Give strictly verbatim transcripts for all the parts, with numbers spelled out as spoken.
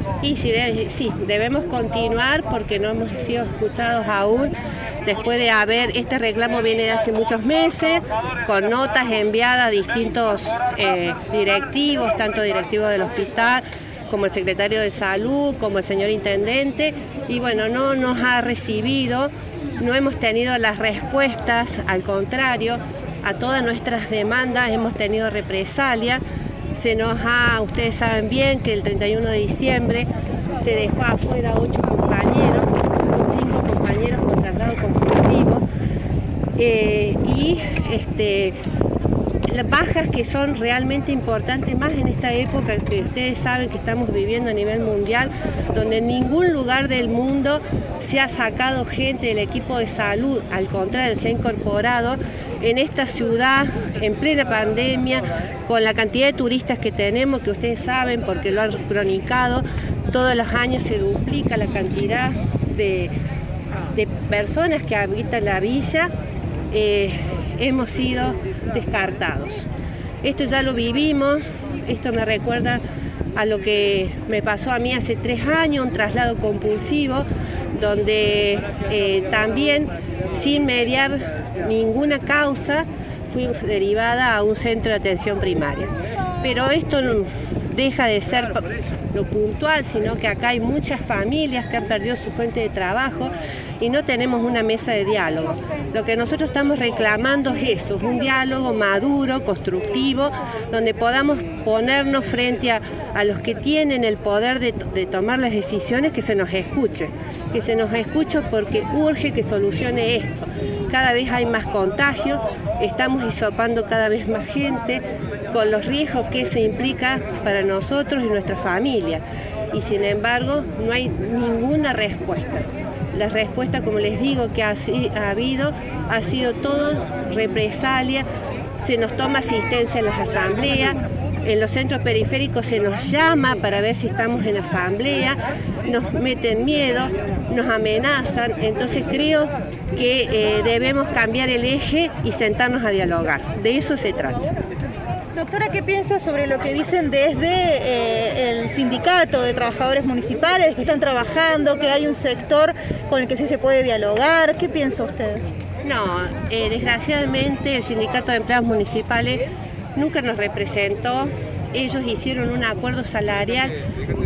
Y sí, de, sí, debemos continuar porque no hemos sido escuchados aún. Después de haber, este reclamo viene de hace muchos meses, con notas enviadas a distintos eh, directivos, tanto directivos del hospital como el secretario de Salud, como el señor intendente, y bueno, no nos ha recibido, no hemos tenido las respuestas, al contrario, a todas nuestras demandas hemos tenido represalias. Se nos ha, ustedes saben bien que el treinta y uno de diciembre se dejó afuera ocho compañeros, cinco compañeros con traslado compulsivo, eh, y este, las bajas que son realmente importantes, más en esta época que ustedes saben que estamos viviendo a nivel mundial, donde en ningún lugar del mundo se ha sacado gente del equipo de salud, al contrario, se ha incorporado en esta ciudad en plena pandemia, con la cantidad de turistas que tenemos, que ustedes saben porque lo han cronicado, todos los años se duplica la cantidad de, de personas que habitan la villa, eh, hemos sido descartados. Esto ya lo vivimos, esto me recuerda a lo que me pasó a mí hace tres años, un traslado compulsivo, donde eh, también sin mediar ninguna causa fui derivada a un centro de atención primaria. Pero esto no deja de ser lo puntual, sino que acá hay muchas familias que han perdido su fuente de trabajo y no tenemos una mesa de diálogo. Lo que nosotros estamos reclamando es eso, un diálogo maduro, constructivo, donde podamos ponernos frente a, a los que tienen el poder de, de tomar las decisiones, que se nos escuche, que se nos escuche porque urge que solucione esto. Cada vez hay más contagios, estamos hisopando cada vez más gente, con los riesgos que eso implica para nosotros y nuestra familia. Y sin embargo, no hay ninguna respuesta. La respuesta, como les digo, que ha, ha habido, ha sido todo represalia, se nos toma asistencia en las asambleas, en los centros periféricos se nos llama para ver si estamos en asamblea, nos meten miedo, nos amenazan, entonces creo que eh, debemos cambiar el eje y sentarnos a dialogar, de eso se trata. Doctora, ¿qué piensa sobre lo que dicen desde eh, el sindicato de trabajadores municipales que están trabajando, que hay un sector con el que sí se puede dialogar? ¿Qué piensa usted? No, eh, desgraciadamente el sindicato de empleados municipales nunca nos representó. Ellos hicieron un acuerdo salarial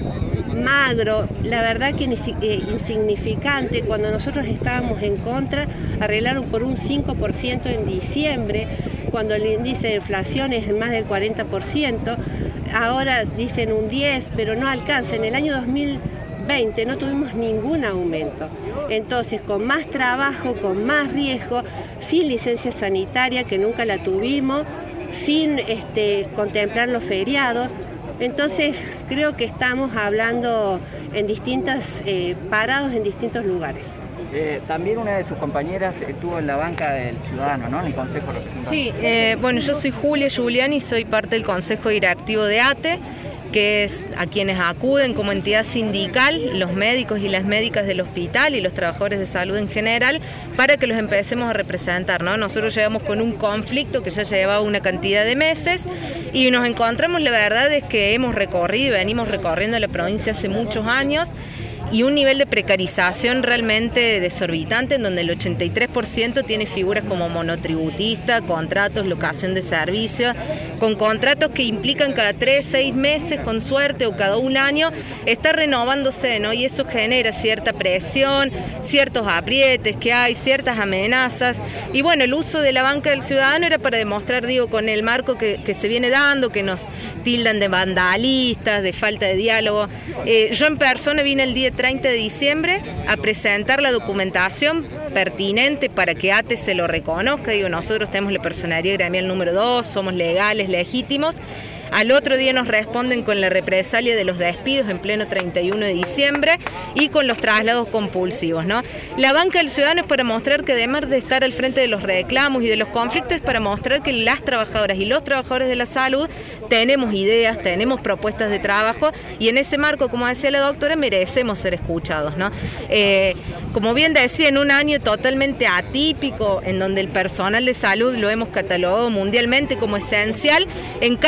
magro, la verdad que eh, insignificante. Cuando nosotros estábamos en contra, arreglaron por un cinco por ciento en diciembre, cuando el índice de inflación es más del cuarenta por ciento, ahora dicen un diez por ciento, pero no alcanza. En el año dos mil veinte no tuvimos ningún aumento. Entonces, con más trabajo, con más riesgo, sin licencia sanitaria, que nunca la tuvimos, sin este, contemplar los feriados. Entonces, creo que estamos hablando en distintas, eh, parados en distintos lugares. Eh, también una de sus compañeras estuvo en la banca del Ciudadano, ¿no? En el Consejo Representante. Sí, eh, bueno, yo soy Julia Giuliani y soy parte del Consejo Directivo de A T E, que es a quienes acuden como entidad sindical, los médicos y las médicas del hospital y los trabajadores de salud en general, para que los empecemos a representar, ¿no? Nosotros llegamos con un conflicto que ya llevaba una cantidad de meses y nos encontramos, la verdad es que hemos recorrido, venimos recorriendo la provincia hace muchos años, y un nivel de precarización realmente desorbitante, en donde el ochenta y tres por ciento tiene figuras como monotributista, contratos, locación de servicios, con contratos que implican cada tres, seis meses, con suerte, o cada un año, está renovándose, ¿no? Y eso genera cierta presión, ciertos aprietes que hay, ciertas amenazas. Y bueno, el uso de la banca del Ciudadano era para demostrar, digo, con el marco que, que se viene dando, que nos tildan de vandalistas, de falta de diálogo. Eh, yo en persona vine el día treinta de diciembre a presentar la documentación pertinente para que A T E se lo reconozca. Digo, nosotros tenemos la personería gremial número dos, somos legales, legítimos. Al otro día nos responden con la represalia de los despidos en pleno treinta y uno de diciembre y con los traslados compulsivos, ¿no? La banca del Ciudadano es para mostrar que, además de estar al frente de los reclamos y de los conflictos, es para mostrar que las trabajadoras y los trabajadores de la salud tenemos ideas, tenemos propuestas de trabajo, y en ese marco, como decía la doctora, merecemos ser escuchados, ¿no? Eh, como bien decía, en un año totalmente atípico, en donde el personal de salud lo hemos catalogado mundialmente como esencial, en Carlos Paz,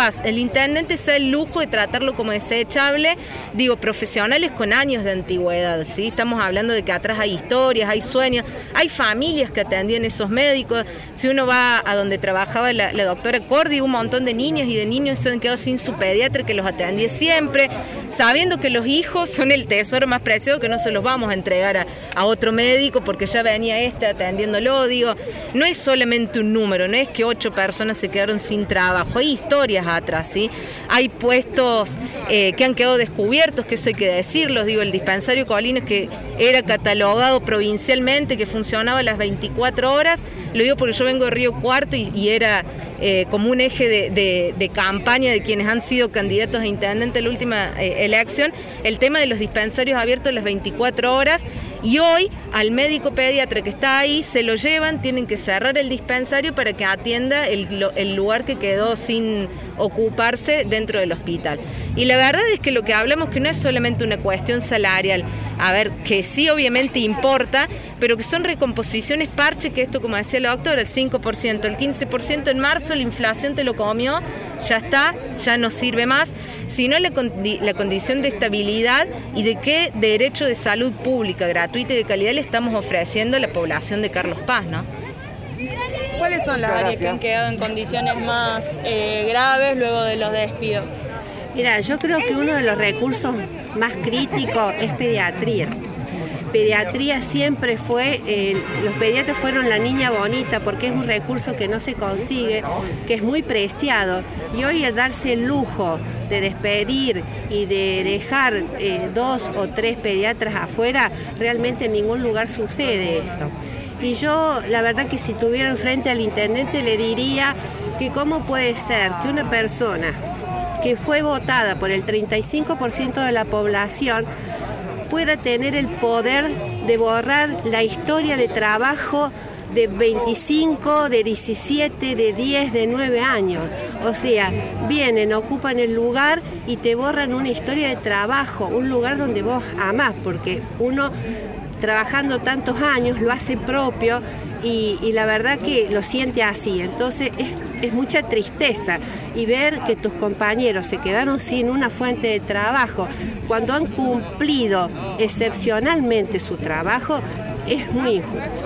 quizás el intendente se da el lujo de tratarlo como desechable, digo, profesionales con años de antigüedad, ¿sí? Estamos hablando de que atrás hay historias, hay sueños, hay familias que atendían esos médicos. Si uno va a donde trabajaba la, la doctora Cordi, un montón de niñas y de niños se han quedado sin su pediatra que los atendía siempre, sabiendo que los hijos son el tesoro más preciado, que no se los vamos a entregar a, a otro médico porque ya venía este atendiéndolo. Digo, no es solamente un número, no es que ocho personas se quedaron sin trabajo, hay historias atrás, ¿sí? Hay puestos eh, que han quedado descubiertos, que eso hay que decirlo. Digo, el dispensario Colinas, que era catalogado provincialmente, que funcionaba a las veinticuatro horas, lo digo porque yo vengo de Río Cuarto y, y era eh, como un eje de, de, de campaña de quienes han sido candidatos a intendente en la última eh, elección, el tema de los dispensarios abiertos las veinticuatro horas, y hoy al médico pediatra que está ahí se lo llevan, tienen que cerrar el dispensario para que atienda el, el lugar que quedó sin ocuparse dentro del hospital. Y la verdad es que lo que hablamos que no es solamente una cuestión salarial, a ver, que sí obviamente importa, pero que son recomposiciones parche, que esto, como decía la doctora, el cinco por ciento, el quince por ciento en marzo, la inflación te lo comió, ya está, ya no sirve más, sino la, condi la condición de estabilidad y de qué derecho de salud pública, gratuita y de calidad le estamos ofreciendo a la población de Carlos Paz, ¿no? ¿Cuáles son las áreas que han quedado en condiciones más eh, graves luego de los despidos? Mira, yo creo que uno de los recursos más críticos es pediatría. Pediatría siempre fue, eh, los pediatras fueron la niña bonita porque es un recurso que no se consigue, que es muy preciado, y hoy el darse el lujo de despedir y de dejar eh, dos o tres pediatras afuera, realmente en ningún lugar sucede esto. Y yo, la verdad que si tuviera enfrente al intendente le diría que cómo puede ser que una persona que fue votada por el treinta y cinco por ciento de la población pueda tener el poder de borrar la historia de trabajo de veinticinco, de diecisiete, de diez, de nueve años. O sea, vienen, ocupan el lugar y te borran una historia de trabajo, un lugar donde vos amás, porque uno trabajando tantos años lo hace propio y, y la verdad que lo siente así. Entonces es, es mucha tristeza, y ver que tus compañeros se quedaron sin una fuente de trabajo cuando han cumplido excepcionalmente su trabajo es muy injusto.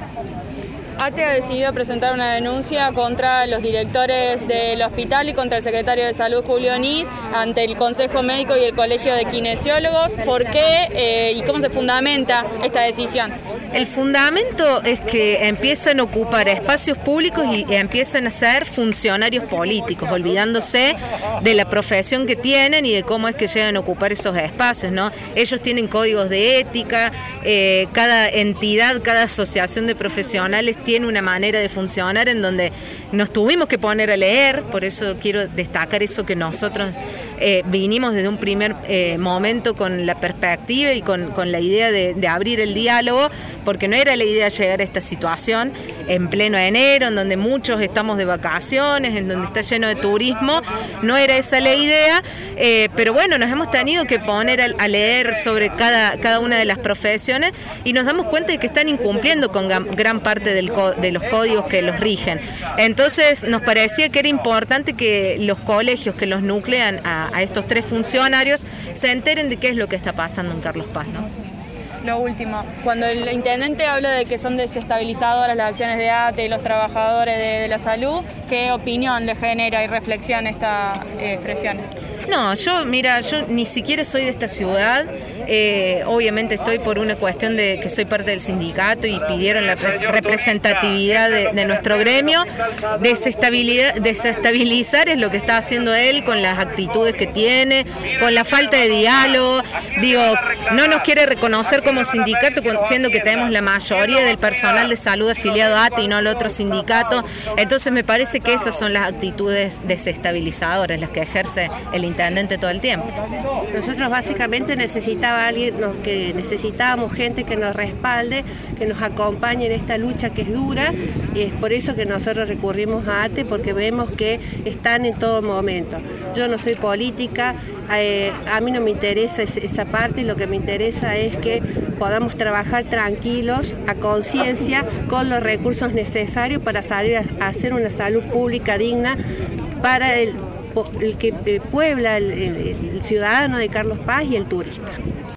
ATE ha decidido presentar una denuncia contra los directores del hospital y contra el secretario de Salud, Julio Onís, ante el Consejo Médico y el Colegio de Kinesiólogos. ¿Por qué eh, y cómo se fundamenta esta decisión? El fundamento es que empiezan a ocupar espacios públicos y empiezan a ser funcionarios políticos, olvidándose de la profesión que tienen y de cómo es que llegan a ocupar esos espacios, ¿no? Ellos tienen códigos de ética, eh, cada entidad, cada asociación de profesionales tiene una manera de funcionar en donde nos tuvimos que poner a leer. Por eso quiero destacar eso, que nosotros eh, vinimos desde un primer eh, momento con la perspectiva y con, con la idea de, de abrir el diálogo, porque no era la idea llegar a esta situación en pleno enero, en donde muchos estamos de vacaciones, en donde está lleno de turismo. No era esa la idea, eh, pero bueno, nos hemos tenido que poner a, a leer sobre cada, cada una de las profesiones y nos damos cuenta de que están incumpliendo con gran parte del, de los códigos que los rigen. Entonces nos parecía que era importante que los colegios que los nuclean a, a estos tres funcionarios se enteren de qué es lo que está pasando en Carlos Paz, ¿no? Lo último, cuando el intendente habla de que son desestabilizadoras las acciones de ATE y los trabajadores de, de la salud, ¿qué opinión le genera y reflexión estas eh, expresiones? No, yo, mira, yo ni siquiera soy de esta ciudad, eh, obviamente estoy por una cuestión de que soy parte del sindicato y pidieron la representatividad de, de nuestro gremio. Desestabilidad, desestabilizar es lo que está haciendo él con las actitudes que tiene, con la falta de diálogo. Digo, no nos quiere reconocer como sindicato, siendo que tenemos la mayoría del personal de salud afiliado a ATE y no al otro sindicato. Entonces me parece que esas son las actitudes desestabilizadoras, las que ejerce el intendente todo el tiempo. Nosotros básicamente necesitaba alguien, que necesitábamos gente que nos respalde, que nos acompañe en esta lucha que es dura, y es por eso que nosotros recurrimos a ATE, porque vemos que están en todo momento. Yo no soy política, eh, a mí no me interesa esa parte, lo que me interesa es que podamos trabajar tranquilos, a conciencia, con los recursos necesarios para salir a hacer una salud pública digna para el el que puebla el, el, el ciudadano de Carlos Paz y el turista.